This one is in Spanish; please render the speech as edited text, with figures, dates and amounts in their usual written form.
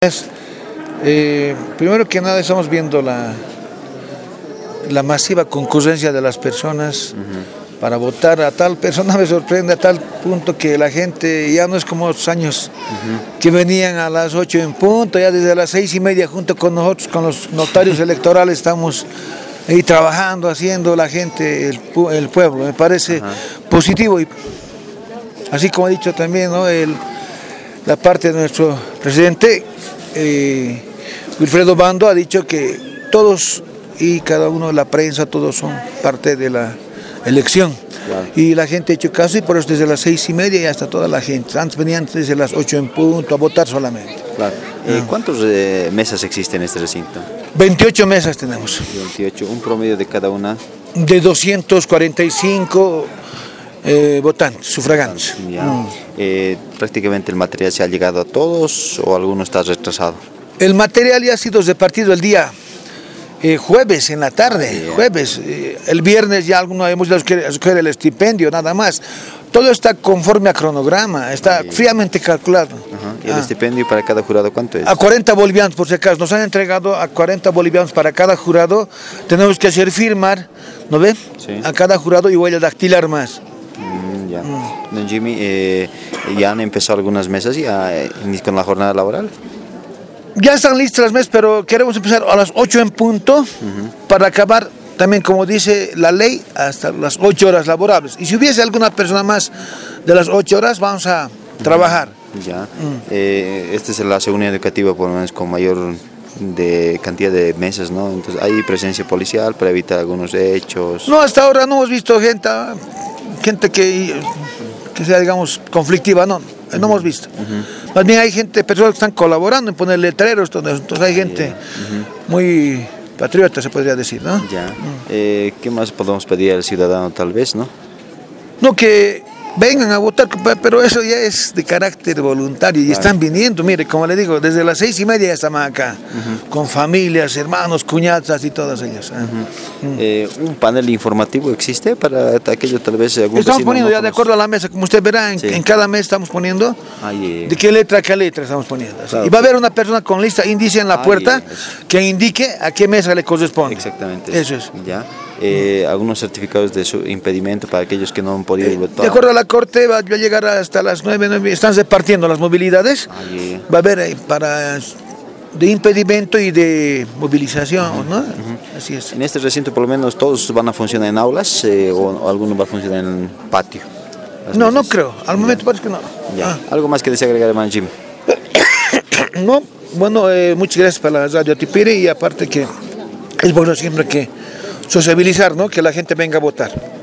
Primero que nada estamos viendo la masiva concurrencia de las personas para votar a tal persona. Me sorprende a tal punto que la gente ya no es como otros años que venían a las 8 en punto, ya desde las 6:30 junto con nosotros, con los notarios electorales, estamos ahí trabajando, haciendo la gente, el pueblo. Me parece positivo, y así como he dicho también, ¿no? La parte de nuestro presidente Wilfredo Bando ha dicho que todos y cada uno de la prensa, todos son parte de la elección. Claro. Y la gente ha hecho caso, y por eso desde las 6:30 y hasta toda la gente. Antes venían desde las 8 en punto a votar solamente. Claro. ¿Cuántas mesas existen en este recinto? 28 mesas tenemos. 28, un promedio de cada una. De 245 votantes, sufragantes. Prácticamente el material se ha llegado a todos, o alguno está retrasado. El material ya ha sido repartido el día jueves en la tarde, jueves. El viernes ya algunos hemos ido a escoger el estipendio, nada más. Todo está conforme a cronograma, está fríamente calculado. ¿Y el estipendio para cada jurado cuánto es? A 40 bolivianos, por si acaso. Nos han entregado a 40 bolivianos para cada jurado. Tenemos que hacer firmar, ¿no ve? Sí. A cada jurado y huella dactilar más. Don Jimmy, ¿ya han empezado algunas mesas ya con la jornada laboral? Ya están listas las mesas, pero queremos empezar a las 8 en punto para acabar también, como dice la ley, hasta las 8 horas laborables. Y si hubiese alguna persona más de las 8 horas, vamos a trabajar. Ya. Esta es la segunda educativa, por lo menos, con mayor cantidad de mesas, ¿no? Entonces, ¿hay presencia policial para evitar algunos hechos? No, hasta ahora no hemos visto gente que sea, digamos, conflictiva, no hemos visto. Más bien hay personas que están colaborando en poner letreros, entonces hay gente muy patriota, se podría decir, ¿no? Ya. ¿Qué más podemos pedir al ciudadano, tal vez, no? No, que vengan a votar, pero eso ya es de carácter voluntario, y están viniendo, mire, como le digo, desde las 6:30 ya estamos acá, con familias, hermanos, cuñadas y todas ellas. ¿Un panel informativo existe para aquello, tal vez? Estamos poniendo ya de acuerdo a la mesa, como usted verá, en cada mes estamos poniendo de qué letra a qué letra estamos poniendo. Claro. Y va a haber una persona con lista índice en la puerta que indique a qué mesa le corresponde. Exactamente. Eso es. Ya. Algunos certificados de su impedimento para aquellos que no han podido votar. De acuerdo a la Corte, va a llegar hasta las 9, están repartiendo las movilidades. Va a haber de impedimento y de movilización, ¿no? Así es. En este recinto, por lo menos, todos van a funcionar en aulas, o alguno va a funcionar en patio. No creo. Al momento parece que no. Ya. ¿Algo más que desea agregar, hermano Jimmy? No, bueno, muchas gracias para la radio Tipire, y aparte que es bueno siempre que sociabilizar, ¿no? Que la gente venga a votar.